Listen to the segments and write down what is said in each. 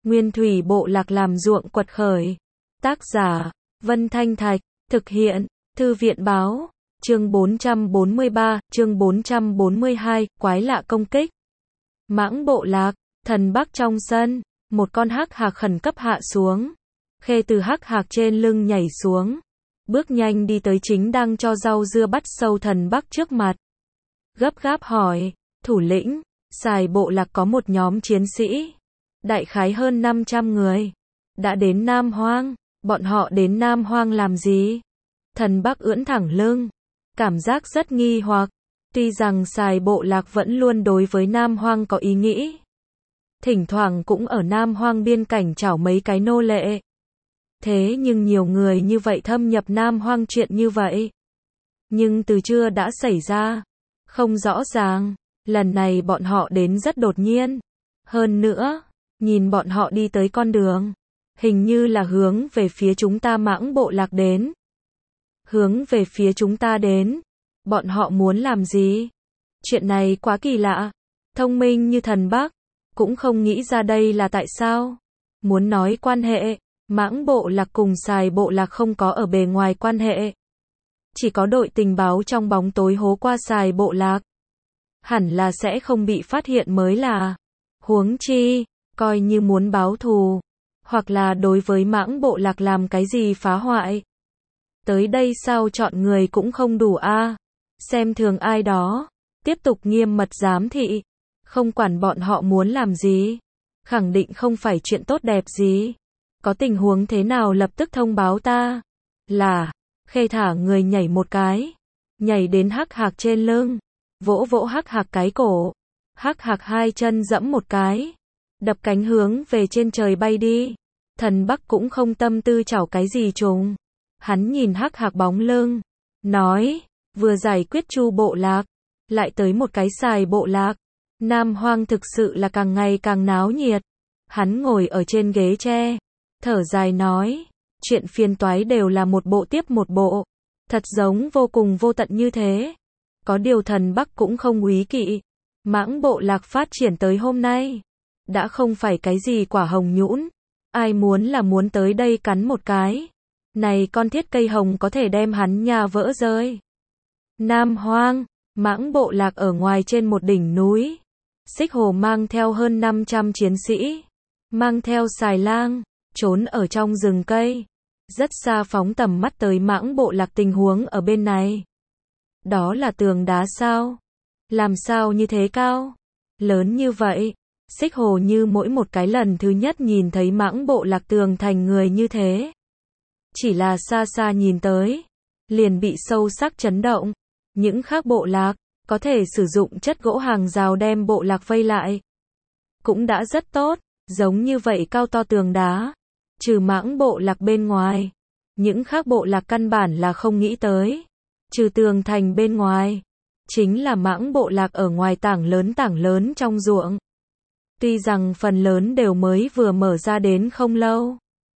Nguyên thủy bộ lạc làm ruộng quật khởi. Tác giả, Vân Thanh Thạch, thực hiện, Thư viện báo, chương 443, chương 442, quái lạ công kích. Mãng bộ lạc, thần Bắc trong sân, một con hắc hạc khẩn cấp hạ xuống. Khê từ hắc hạc trên lưng nhảy xuống, bước nhanh đi tới chính đang cho rau dưa bắt sâu thần Bắc trước mặt. Gấp gáp hỏi, thủ lĩnh, Sài bộ lạc có một nhóm chiến sĩ, đại khái hơn 500 người, đã đến Nam Hoang, bọn họ đến Nam Hoang làm gì? Thần Bắc ưỡn thẳng lưng, cảm giác rất nghi hoặc, tuy rằng Sài bộ lạc vẫn luôn đối với Nam Hoang có ý nghĩ. Thỉnh thoảng cũng ở Nam Hoang biên cảnh chảo mấy cái nô lệ. Thế nhưng nhiều người như vậy thâm nhập Nam Hoang chuyện như vậy. Nhưng từ chưa đã xảy ra. Không rõ ràng, lần này bọn họ đến rất đột nhiên. Hơn nữa, nhìn bọn họ đi tới con đường. Hình như là hướng về phía chúng ta Mãng bộ lạc đến. Hướng về phía chúng ta đến. Bọn họ muốn làm gì? Chuyện này quá kỳ lạ. Thông minh như thần Bắc, cũng không nghĩ ra đây là tại sao. Muốn nói quan hệ, Mãng bộ lạc cùng Sài bộ lạc không có ở bề ngoài quan hệ. Chỉ có đội tình báo trong bóng tối hố qua Sài bộ lạc. Hẳn là sẽ không bị phát hiện mới là. Huống chi, coi như muốn báo thù. Hoặc là đối với Mãng bộ lạc làm cái gì phá hoại. Tới đây sao chọn người cũng không đủ a. Xem thường ai đó. Tiếp tục nghiêm mật giám thị. Không quản bọn họ muốn làm gì. Khẳng định không phải chuyện tốt đẹp gì. Có tình huống thế nào lập tức thông báo ta. Là, Khê thả người nhảy một cái. Nhảy đến hắc hạc trên lưng. Vỗ vỗ hắc hạc cái cổ. Hắc hạc hai chân giẫm một cái. Đập cánh hướng về trên trời bay đi. Thần Bắc cũng không tâm tư chảo cái gì trùng. Hắn nhìn hắc hạc bóng lưng. Nói, vừa giải quyết Chu bộ lạc. Lại tới một cái Sài bộ lạc. Nam Hoang thực sự là càng ngày càng náo nhiệt. Hắn ngồi ở trên ghế tre. Thở dài nói, chuyện phiền toái đều là một bộ tiếp một bộ. Thật giống vô cùng vô tận như thế. Có điều thần Bắc cũng không úy kỵ. Mãng bộ lạc phát triển tới hôm nay. Đã không phải cái gì quả hồng nhũn. Ai muốn là muốn tới đây cắn một cái. Này con thiết cây hồng có thể đem hắn nhà vỡ rơi. Nam Hoang, Mãng bộ lạc ở ngoài trên một đỉnh núi. Xích Hồ mang theo hơn 500 chiến sĩ. Mang theo xài lang. Trốn ở trong rừng cây. Rất xa phóng tầm mắt tới Mãng bộ lạc tình huống ở bên này. Đó là tường đá sao? Làm sao như thế cao? Lớn như vậy. Xích Hồ như mỗi một cái lần thứ nhất nhìn thấy Mãng bộ lạc tường thành người như thế. Chỉ là xa xa nhìn tới. Liền bị sâu sắc chấn động. Những khác bộ lạc, có thể sử dụng chất gỗ hàng rào đem bộ lạc vây lại. Cũng đã rất tốt, giống như vậy cao to tường đá. Trừ Mãng bộ lạc bên ngoài. Những khác bộ lạc căn bản là không nghĩ tới. Trừ tường thành bên ngoài. Chính là Mãng bộ lạc ở ngoài tảng lớn trong ruộng. Tuy rằng phần lớn đều mới vừa mở ra đến không lâu.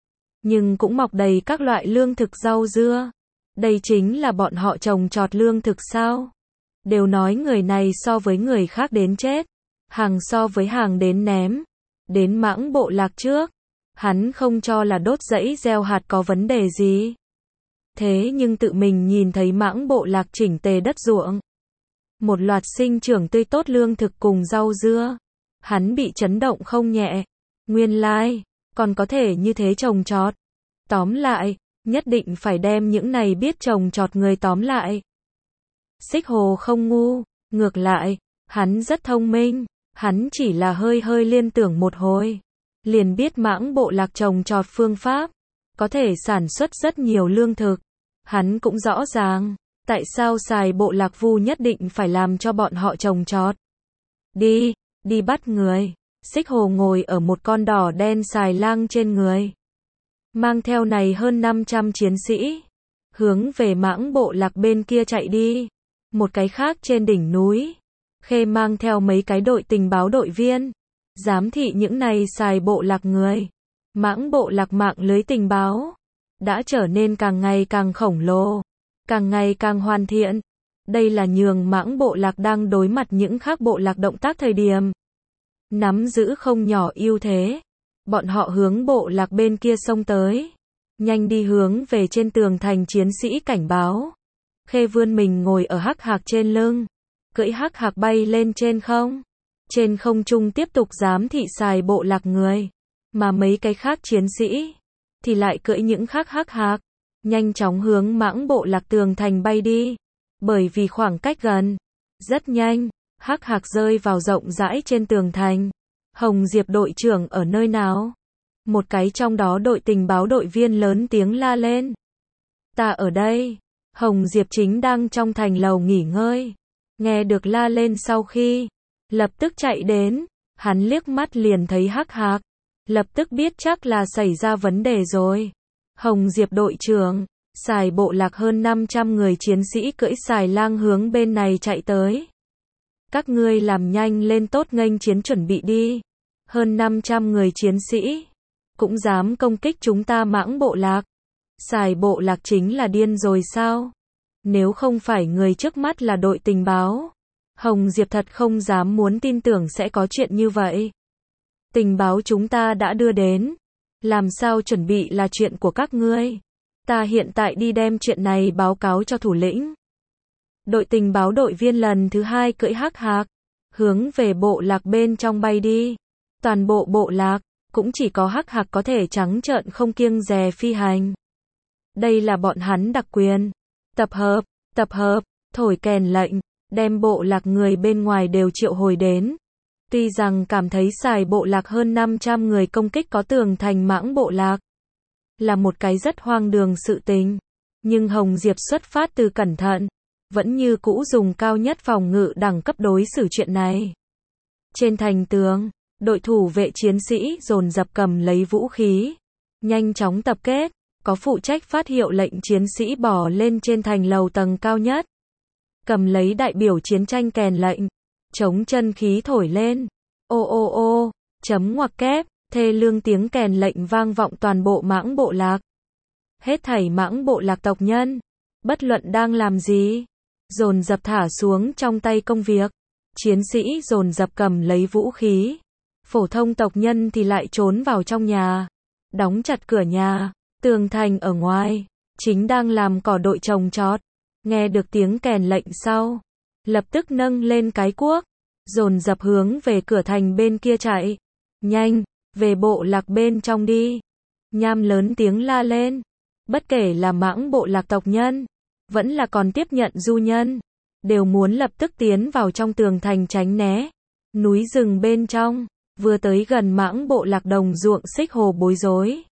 Nhưng cũng mọc đầy các loại lương thực rau dưa. Đây chính là bọn họ trồng trọt lương thực sao? Đều nói người này so với người khác đến chết. Hàng so với hàng đến ném. Đến Mãng bộ lạc trước. Hắn không cho là đốt rẫy gieo hạt có vấn đề gì. Thế nhưng tự mình nhìn thấy Mãng bộ lạc chỉnh tề đất ruộng. Một loạt sinh trưởng tươi tốt lương thực cùng rau dưa. Hắn bị chấn động không nhẹ. Nguyên lai, còn có thể như thế trồng trọt. Tóm lại, nhất định phải đem những này biết trồng trọt người tóm lại. Xích Hồ không ngu, ngược lại, hắn rất thông minh. Hắn chỉ là hơi liên tưởng một hồi. Liền biết Mãng bộ lạc trồng trọt phương pháp. Có thể sản xuất rất nhiều lương thực. Hắn cũng rõ ràng. Tại sao Sài bộ lạc Vu nhất định phải làm cho bọn họ trồng trọt. Đi bắt người. Xích Hồ ngồi ở một con đỏ đen xài lang trên người. Mang theo này hơn 500 chiến sĩ. Hướng về Mãng bộ lạc bên kia chạy đi. Một cái khác trên đỉnh núi. Khê mang theo mấy cái đội tình báo đội viên. Giám thị những này Sài bộ lạc người. Mãng bộ lạc mạng lưới tình báo. Đã trở nên càng ngày càng khổng lồ. Càng ngày càng hoàn thiện. Đây là nhường Mãng bộ lạc đang đối mặt những khác bộ lạc động tác thời điểm. Nắm giữ không nhỏ ưu thế. Bọn họ hướng bộ lạc bên kia xông tới. Nhanh đi hướng về trên tường thành chiến sĩ cảnh báo. Khê vươn mình ngồi ở hắc hạc trên lưng. Cưỡi hắc hạc bay lên trên không. Trên không trung tiếp tục giám thị xài bộ lạc người. Mà mấy cái khác chiến sĩ thì lại cưỡi những khác hắc hạc. Nhanh chóng hướng mãng bộ lạc tường thành bay đi. Bởi vì khoảng cách gần. Rất nhanh, hắc hạc rơi vào rộng rãi trên tường thành. Hồng Diệp đội trưởng ở nơi nào? Một cái trong đó đội tình báo đội viên lớn tiếng la lên. Ta ở đây. Hồng Diệp chính đang trong thành lầu nghỉ ngơi. Nghe được la lên sau khi lập tức chạy đến. Hắn liếc mắt liền thấy hắc hạc. Lập tức biết chắc là xảy ra vấn đề rồi. Hồng Diệp đội trưởng, xài bộ lạc hơn 500 người chiến sĩ cưỡi xài lang hướng bên này chạy tới. Các ngươi làm nhanh lên tốt nghênh chiến chuẩn bị đi. Hơn 500 người chiến sĩ cũng dám công kích chúng ta mãng bộ lạc. Xài bộ lạc chính là điên rồi sao? Nếu không phải người trước mắt là đội tình báo, Hồng Diệp thật không dám muốn tin tưởng sẽ có chuyện như vậy. Tình báo chúng ta đã đưa đến. Làm sao chuẩn bị là chuyện của các ngươi. Ta hiện tại đi đem chuyện này báo cáo cho thủ lĩnh. Đội tình báo đội viên lần thứ 2 cưỡi hắc hạc, hướng về bộ lạc bên trong bay đi. Toàn bộ bộ lạc, cũng chỉ có hắc hạc có thể trắng trợn không kiêng dè phi hành. Đây là bọn hắn đặc quyền. Tập hợp, thổi kèn lệnh, đem bộ lạc người bên ngoài đều triệu hồi đến. Tuy rằng cảm thấy xài bộ lạc hơn 500 người công kích có tường thành mãng bộ lạc là một cái rất hoang đường sự tình. Nhưng Hồng Diệp xuất phát từ cẩn thận, vẫn như cũ dùng cao nhất phòng ngự đẳng cấp đối xử chuyện này. Trên thành tường, đội thủ vệ chiến sĩ dồn dập cầm lấy vũ khí, nhanh chóng tập kết, có phụ trách phát hiệu lệnh chiến sĩ bỏ lên trên thành lầu tầng cao nhất. Cầm lấy đại biểu chiến tranh kèn lệnh, chống chân khí thổi lên. Ô ô ô, chấm ngoặc kép, thê lương tiếng kèn lệnh vang vọng toàn bộ mãng bộ lạc. Hết thảy mãng bộ lạc tộc nhân, bất luận đang làm gì, dồn dập thả xuống trong tay công việc. Chiến sĩ dồn dập cầm lấy vũ khí. Phổ thông tộc nhân thì lại trốn vào trong nhà, đóng chặt cửa nhà. Tường thành ở ngoài, chính đang làm cỏ đội trồng trọt. Nghe được tiếng kèn lệnh sau, lập tức nâng lên cái cuốc, dồn dập hướng về cửa thành bên kia chạy. Nhanh, về bộ lạc bên trong đi. Nham lớn tiếng la lên. Bất kể là mãng bộ lạc tộc nhân, vẫn là còn tiếp nhận du nhân, đều muốn lập tức tiến vào trong tường thành tránh né. Núi rừng bên trong, vừa tới gần mãng bộ lạc đồng ruộng Xích Hồ bối rối.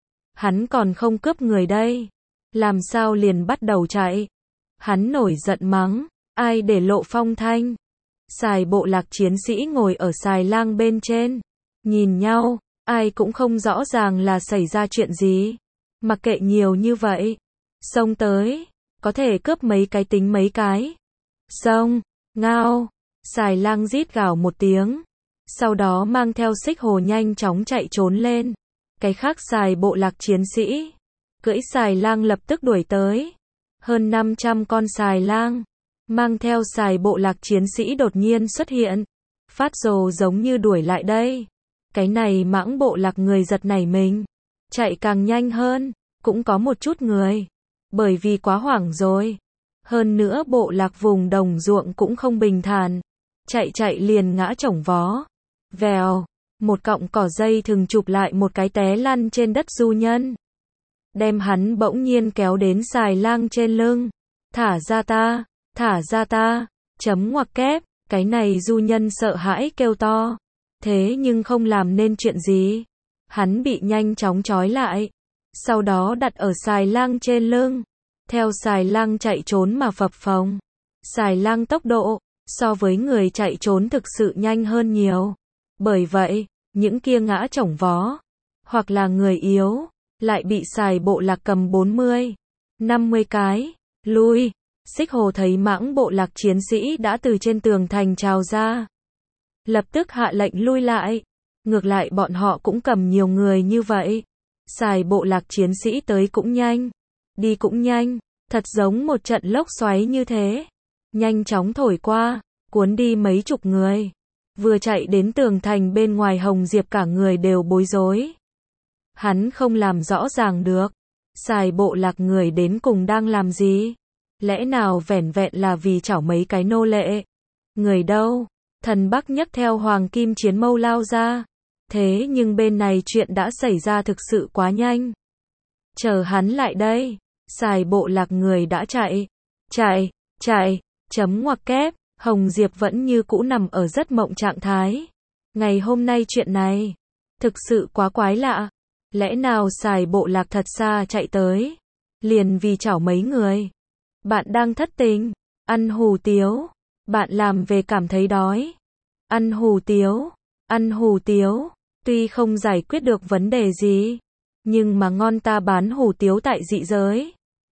Hắn còn không cướp người đây. Làm sao liền bắt đầu chạy. Hắn nổi giận mắng. Ai để lộ phong thanh. Xài bộ lạc chiến sĩ ngồi ở xài lang bên trên. Nhìn nhau, ai cũng không rõ ràng là xảy ra chuyện gì. Mặc kệ nhiều như vậy. Xông tới, có thể cướp mấy cái tính mấy cái. Xông, ngao. Xài lang rít gào một tiếng. Sau đó mang theo Xích Hồ nhanh chóng chạy trốn lên. Cái khác xài bộ lạc chiến sĩ cưỡi xài lang lập tức đuổi tới. Hơn 500 con xài lang mang theo xài bộ lạc chiến sĩ đột nhiên xuất hiện. Phát rồ giống như đuổi lại đây. Cái này mãng bộ lạc người giật nảy mình, chạy càng nhanh hơn. Cũng có một chút người, bởi vì quá hoảng rồi. Hơn nữa bộ lạc vùng đồng ruộng cũng không bình thản, chạy liền ngã chổng vó. Vèo, một cọng cỏ dây thừng chụp lại một cái té lăn trên đất du nhân. Đem hắn bỗng nhiên kéo đến xài lang trên lưng. Thả ra ta, chấm ngoặc kép. Cái này du nhân sợ hãi kêu to. Thế nhưng không làm nên chuyện gì. Hắn bị nhanh chóng trói lại. Sau đó đặt ở xài lang trên lưng. Theo xài lang chạy trốn mà phập phồng. Xài lang tốc độ, so với người chạy trốn thực sự nhanh hơn nhiều. Bởi vậy, những kia ngã chổng vó, hoặc là người yếu, lại bị xài bộ lạc cầm 40, 50 cái. Lui. Xích Hồ thấy mãng bộ lạc chiến sĩ đã từ trên tường thành trào ra. Lập tức hạ lệnh lui lại. Ngược lại bọn họ cũng cầm nhiều người như vậy. Xài bộ lạc chiến sĩ tới cũng nhanh, đi cũng nhanh, thật giống một trận lốc xoáy như thế. Nhanh chóng thổi qua, cuốn đi mấy chục người. Vừa chạy đến tường thành bên ngoài Hồng Diệp cả người đều bối rối. Hắn không làm rõ ràng được. Xài bộ lạc người đến cùng đang làm gì? Lẽ nào vẻn vẹn là vì chảo mấy cái nô lệ? Người đâu? Thần Bắc nhấc theo hoàng kim chiến mâu lao ra. Thế nhưng bên này chuyện đã xảy ra thực sự quá nhanh. Chờ hắn lại đây. Xài bộ lạc người đã chạy. Chạy. Chấm ngoặc kép. Hồng Diệp vẫn như cũ nằm ở rất mộng trạng thái. Ngày hôm nay chuyện này thực sự quá quái lạ. Lẽ nào xài bộ lạc thật xa chạy tới liền vì chảo mấy người? Bạn đang thất tình, ăn hủ tiếu, bạn làm về cảm thấy đói. Ăn hủ tiếu, tuy không giải quyết được vấn đề gì, nhưng mà ngon, ta bán hủ tiếu tại dị giới.